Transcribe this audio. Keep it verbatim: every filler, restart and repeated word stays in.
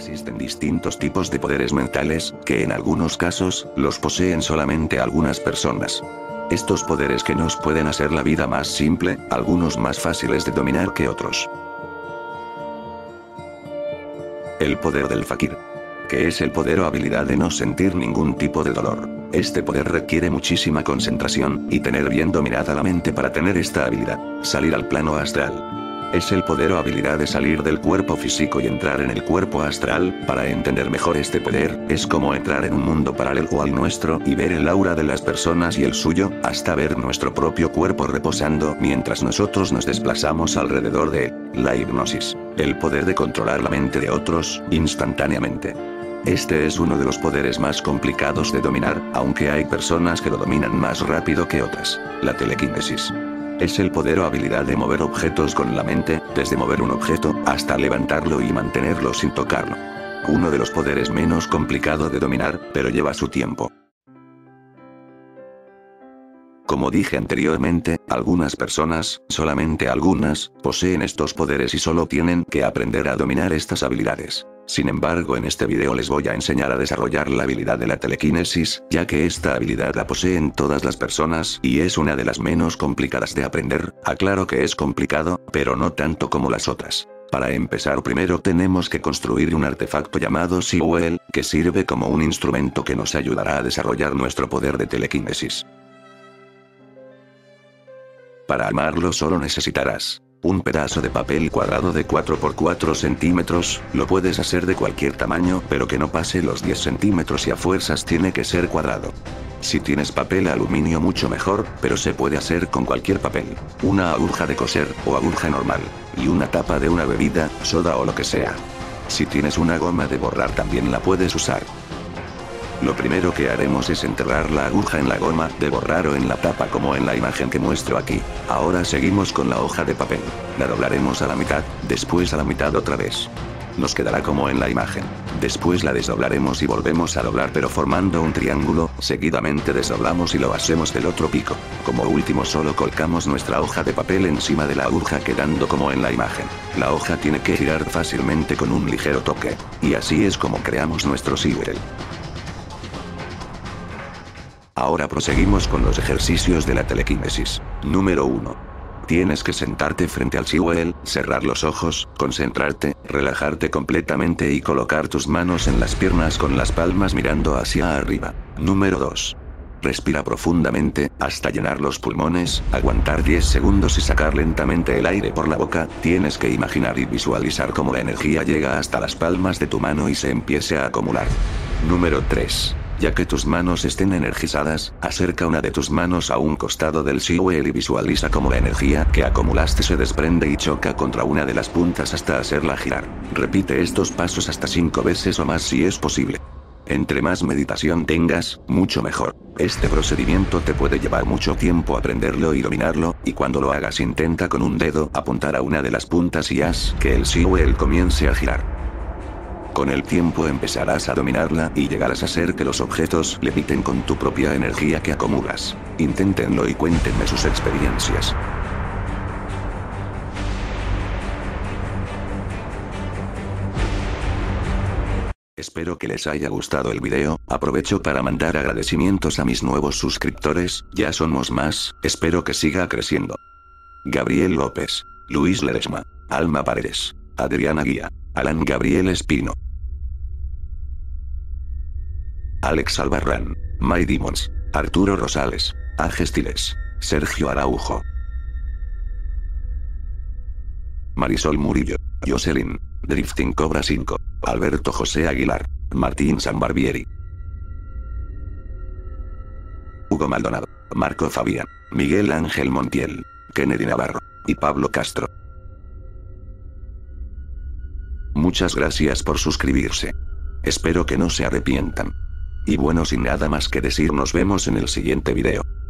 Existen distintos tipos de poderes mentales, que en algunos casos, los poseen solamente algunas personas. Estos poderes que nos pueden hacer la vida más simple, algunos más fáciles de dominar que otros. El poder del fakir. Que es el poder o habilidad de no sentir ningún tipo de dolor. Este poder requiere muchísima concentración, y tener bien dominada la mente para tener esta habilidad. Salir al plano astral. Es el poder o habilidad de salir del cuerpo físico y entrar en el cuerpo astral. Para entender mejor este poder, es como entrar en un mundo paralelo al nuestro y ver el aura de las personas y el suyo, hasta ver nuestro propio cuerpo reposando mientras nosotros nos desplazamos alrededor de él. La hipnosis. El poder de controlar la mente de otros, instantáneamente. Este es uno de los poderes más complicados de dominar, aunque hay personas que lo dominan más rápido que otras. La telequinesis. Es el poder o habilidad de mover objetos con la mente, desde mover un objeto, hasta levantarlo y mantenerlo sin tocarlo. Uno de los poderes menos complicado de dominar, pero lleva su tiempo. Como dije anteriormente, algunas personas, solamente algunas, poseen estos poderes y solo tienen que aprender a dominar estas habilidades. Sin embargo, en este video les voy a enseñar a desarrollar la habilidad de la telequinesis, ya que esta habilidad la poseen todas las personas y es una de las menos complicadas de aprender. Aclaro que es complicado, pero no tanto como las otras. Para empezar, primero tenemos que construir un artefacto llamado Sewell, que sirve como un instrumento que nos ayudará a desarrollar nuestro poder de telequinesis. Para armarlo solo necesitarás un pedazo de papel cuadrado de cuatro por cuatro centímetros, lo puedes hacer de cualquier tamaño, pero que no pase los diez centímetros y a fuerzas tiene que ser cuadrado. Si tienes papel aluminio mucho mejor, pero se puede hacer con cualquier papel. Una aguja de coser, o aguja normal. Y una tapa de una bebida, soda o lo que sea. Si tienes una goma de borrar también la puedes usar. Lo primero que haremos es enterrar la aguja en la goma de borrar o en la tapa como en la imagen que muestro aquí. Ahora seguimos con la hoja de papel. La doblaremos a la mitad, después a la mitad otra vez. Nos quedará como en la imagen. Después la desdoblaremos y volvemos a doblar pero formando un triángulo, seguidamente desdoblamos y lo hacemos del otro pico. Como último solo colocamos nuestra hoja de papel encima de la aguja quedando como en la imagen. La hoja tiene que girar fácilmente con un ligero toque. Y así es como creamos nuestro Sewell. Ahora proseguimos con los ejercicios de la telequinesis. Número uno. Tienes que sentarte frente al Sewell, cerrar los ojos, concentrarte, relajarte completamente y colocar tus manos en las piernas con las palmas mirando hacia arriba. Número dos. Respira profundamente, hasta llenar los pulmones, aguantar diez segundos y sacar lentamente el aire por la boca. Tienes que imaginar y visualizar cómo la energía llega hasta las palmas de tu mano y se empiece a acumular. Número tres. Ya que tus manos estén energizadas, acerca una de tus manos a un costado del Sewell y visualiza cómo la energía que acumulaste se desprende y choca contra una de las puntas hasta hacerla girar. Repite estos pasos hasta cinco veces o más si es posible. Entre más meditación tengas, mucho mejor. Este procedimiento te puede llevar mucho tiempo aprenderlo y dominarlo, y cuando lo hagas intenta con un dedo apuntar a una de las puntas y haz que el Sewell comience a girar. Con el tiempo empezarás a dominarla y llegarás a hacer que los objetos leviten con tu propia energía que acumulas. Inténtenlo y cuéntenme sus experiencias. Espero que les haya gustado el video. Aprovecho para mandar agradecimientos a mis nuevos suscriptores, ya somos más, espero que siga creciendo. Gabriel López, Luis Ledesma, Alma Paredes, Adriana Guía, Alan Gabriel Espino, Alex Albarrán, My Demons, Arturo Rosales, Agestiles, Sergio Araujo, Marisol Murillo, Jocelyn, Drifting Cobra cinco, Alberto José Aguilar, Martín Sambarbieri, Hugo Maldonado, Marco Fabián, Miguel Ángel Montiel, Kennedy Navarro, y Pablo Castro. Muchas gracias por suscribirse. Espero que no se arrepientan. Y bueno, sin nada más que decir, nos vemos en el siguiente video.